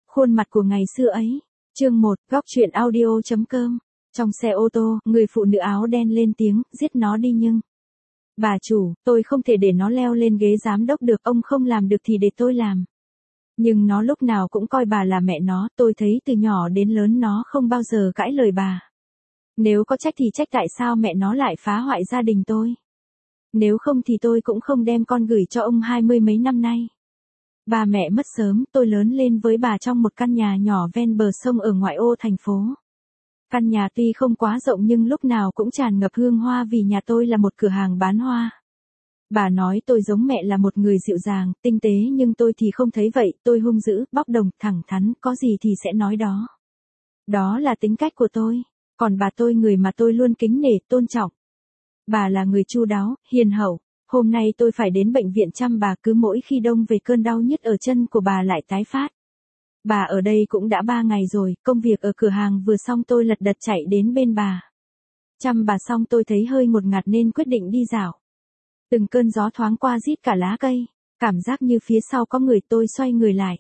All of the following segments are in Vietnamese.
Khuôn mặt của ngày xưa ấy. Chương 1, góc truyện audio.com. Trong xe ô tô, người phụ nữ áo đen lên tiếng, giết nó đi nhưng. Bà chủ, tôi không thể để nó leo lên ghế giám đốc được, ông không làm được thì để tôi làm. Nhưng nó lúc nào cũng coi bà là mẹ nó, tôi thấy từ nhỏ đến lớn nó không bao giờ cãi lời bà. Nếu có trách thì trách tại sao mẹ nó lại phá hoại gia đình tôi. Nếu không thì tôi cũng không đem con gửi cho ông 20 mấy năm nay. Bà mẹ mất sớm, tôi lớn lên với bà trong một căn nhà nhỏ ven bờ sông ở ngoại ô thành phố. Căn nhà tuy không quá rộng nhưng lúc nào cũng tràn ngập hương hoa vì nhà tôi là một cửa hàng bán hoa. Bà nói tôi giống mẹ là một người dịu dàng, tinh tế nhưng tôi thì không thấy vậy, tôi hung dữ, bóc đồng, thẳng thắn, có gì thì sẽ nói đó. Đó là tính cách của tôi, còn bà tôi người mà tôi luôn kính nể, tôn trọng. Bà là người chu đáo, hiền hậu. Hôm nay tôi phải đến bệnh viện chăm bà, cứ mỗi khi đông về cơn đau nhức ở chân của bà lại tái phát. Bà ở đây cũng đã 3 ngày rồi, công việc ở cửa hàng vừa xong tôi lật đật chạy đến bên bà. Chăm bà xong tôi thấy hơi ngột ngạt nên quyết định đi dạo. Từng cơn gió thoáng qua rít cả lá cây, cảm giác như phía sau có người, tôi xoay người lại.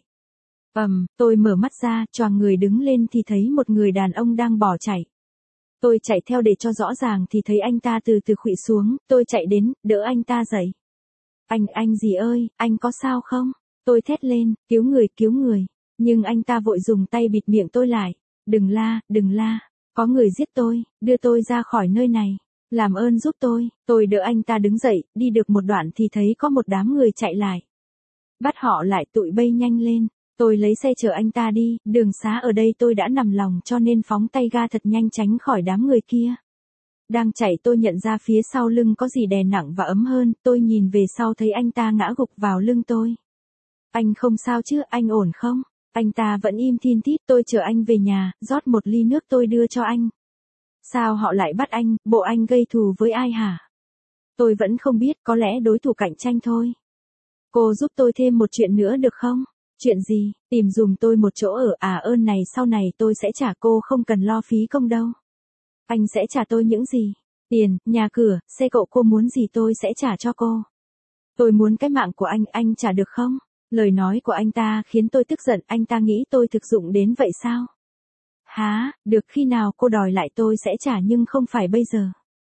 Tôi mở mắt ra, choàng người đứng lên thì thấy một người đàn ông đang bỏ chạy. Tôi chạy theo để cho rõ ràng thì thấy anh ta từ từ khuỵu xuống, tôi chạy đến, đỡ anh ta dậy. Anh gì ơi, anh có sao không? Tôi thét lên, cứu người. Nhưng anh ta vội dùng tay bịt miệng tôi lại. Đừng la, có người giết tôi, đưa tôi ra khỏi nơi này. Làm ơn giúp tôi đỡ anh ta đứng dậy, đi được một đoạn thì thấy có một đám người chạy lại. Bắt họ lại, tụi bay nhanh lên. Tôi lấy xe chở anh ta đi, đường xá ở đây tôi đã nằm lòng cho nên phóng tay ga thật nhanh tránh khỏi đám người kia. Đang chạy tôi nhận ra phía sau lưng có gì đè nặng và ấm hơn, tôi nhìn về sau thấy anh ta ngã gục vào lưng tôi. Anh không sao chứ, anh ổn không? Anh ta vẫn im thin thít, tôi chở anh về nhà, rót một ly nước tôi đưa cho anh. Sao họ lại bắt anh, bộ anh gây thù với ai hả? Tôi vẫn không biết, có lẽ đối thủ cạnh tranh thôi. Cô giúp tôi thêm một chuyện nữa được không? Chuyện gì? Tìm dùm tôi một chỗ ở, ơn này sau này tôi sẽ trả, cô không cần lo phí công đâu. Anh sẽ trả tôi những gì? Tiền, nhà cửa, xe cộ, cô muốn gì tôi sẽ trả cho cô. Tôi muốn cái mạng của anh trả được không? Lời nói của anh ta khiến tôi tức giận, anh ta nghĩ tôi thực dụng đến vậy sao? Hả, được, khi nào cô đòi lại tôi sẽ trả nhưng không phải bây giờ.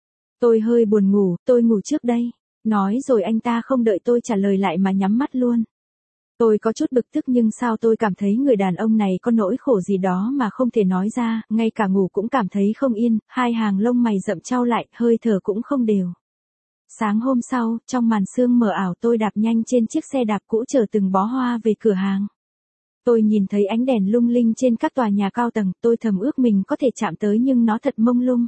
Tôi hơi buồn ngủ, tôi ngủ trước đây. Nói rồi anh ta không đợi tôi trả lời lại mà nhắm mắt luôn. Tôi có chút bực tức nhưng sao tôi cảm thấy người đàn ông này có nỗi khổ gì đó mà không thể nói ra, ngay cả ngủ cũng cảm thấy không yên, hai hàng lông mày rậm chau lại, hơi thở cũng không đều. Sáng hôm sau, trong màn sương mờ ảo tôi đạp nhanh trên chiếc xe đạp cũ chở từng bó hoa về cửa hàng. Tôi nhìn thấy ánh đèn lung linh trên các tòa nhà cao tầng, tôi thầm ước mình có thể chạm tới nhưng nó thật mông lung.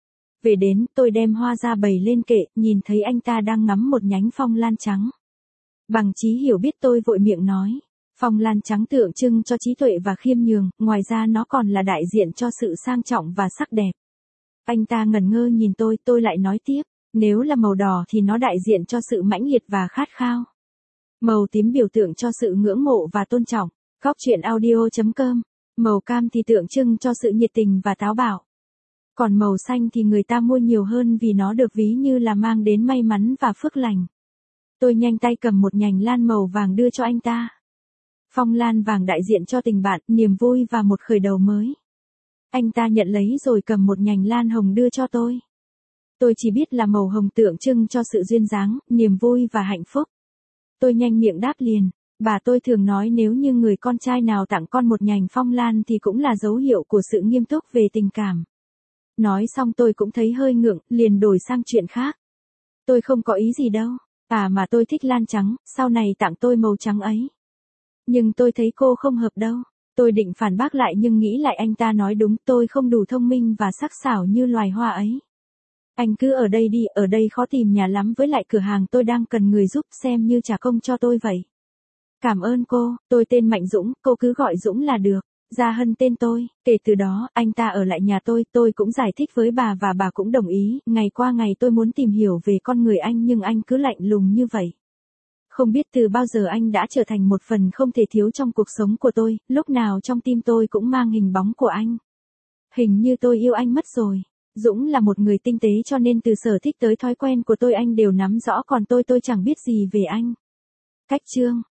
Về đến, tôi đem hoa ra bày lên kệ, nhìn thấy anh ta đang ngắm một nhánh phong lan trắng. Bằng trí hiểu biết tôi vội miệng nói, phong lan trắng tượng trưng cho trí tuệ và khiêm nhường, ngoài ra nó còn là đại diện cho sự sang trọng và sắc đẹp. Anh ta ngẩn ngơ nhìn tôi lại nói tiếp, nếu là màu đỏ thì nó đại diện cho sự mãnh liệt và khát khao. Màu tím biểu tượng cho sự ngưỡng mộ và tôn trọng. Góc truyện audio.com. Màu cam thì tượng trưng cho sự nhiệt tình và táo bạo. Còn màu xanh thì người ta mua nhiều hơn vì nó được ví như là mang đến may mắn và phước lành. Tôi nhanh tay cầm một nhành lan màu vàng đưa cho anh ta. Phong lan vàng đại diện cho tình bạn, niềm vui và một khởi đầu mới. Anh ta nhận lấy rồi cầm một nhành lan hồng đưa cho tôi. Tôi chỉ biết là màu hồng tượng trưng cho sự duyên dáng, niềm vui và hạnh phúc. Tôi nhanh miệng đáp liền. Bà tôi thường nói nếu như người con trai nào tặng con một nhành phong lan thì cũng là dấu hiệu của sự nghiêm túc về tình cảm. Nói xong tôi cũng thấy hơi ngượng, liền đổi sang chuyện khác. Tôi không có ý gì đâu, mà tôi thích lan trắng, sau này tặng tôi màu trắng ấy. Nhưng tôi thấy cô không hợp đâu. Tôi định phản bác lại nhưng nghĩ lại anh ta nói đúng, tôi không đủ thông minh và sắc sảo như loài hoa ấy. Anh cứ ở đây đi, ở đây khó tìm nhà lắm, với lại cửa hàng tôi đang cần người giúp, xem như trả công cho tôi vậy. Cảm ơn cô, tôi tên Mạnh Dũng, cô cứ gọi Dũng là được. Gia Hân tên tôi. Kể từ đó, anh ta ở lại nhà tôi cũng giải thích với bà và bà cũng đồng ý. Ngày qua ngày tôi muốn tìm hiểu về con người anh nhưng anh cứ lạnh lùng như vậy. Không biết từ bao giờ anh đã trở thành một phần không thể thiếu trong cuộc sống của tôi, lúc nào trong tim tôi cũng mang hình bóng của anh. Hình như tôi yêu anh mất rồi. Dũng là một người tinh tế cho nên từ sở thích tới thói quen của tôi anh đều nắm rõ, còn tôi chẳng biết gì về anh. Cách chương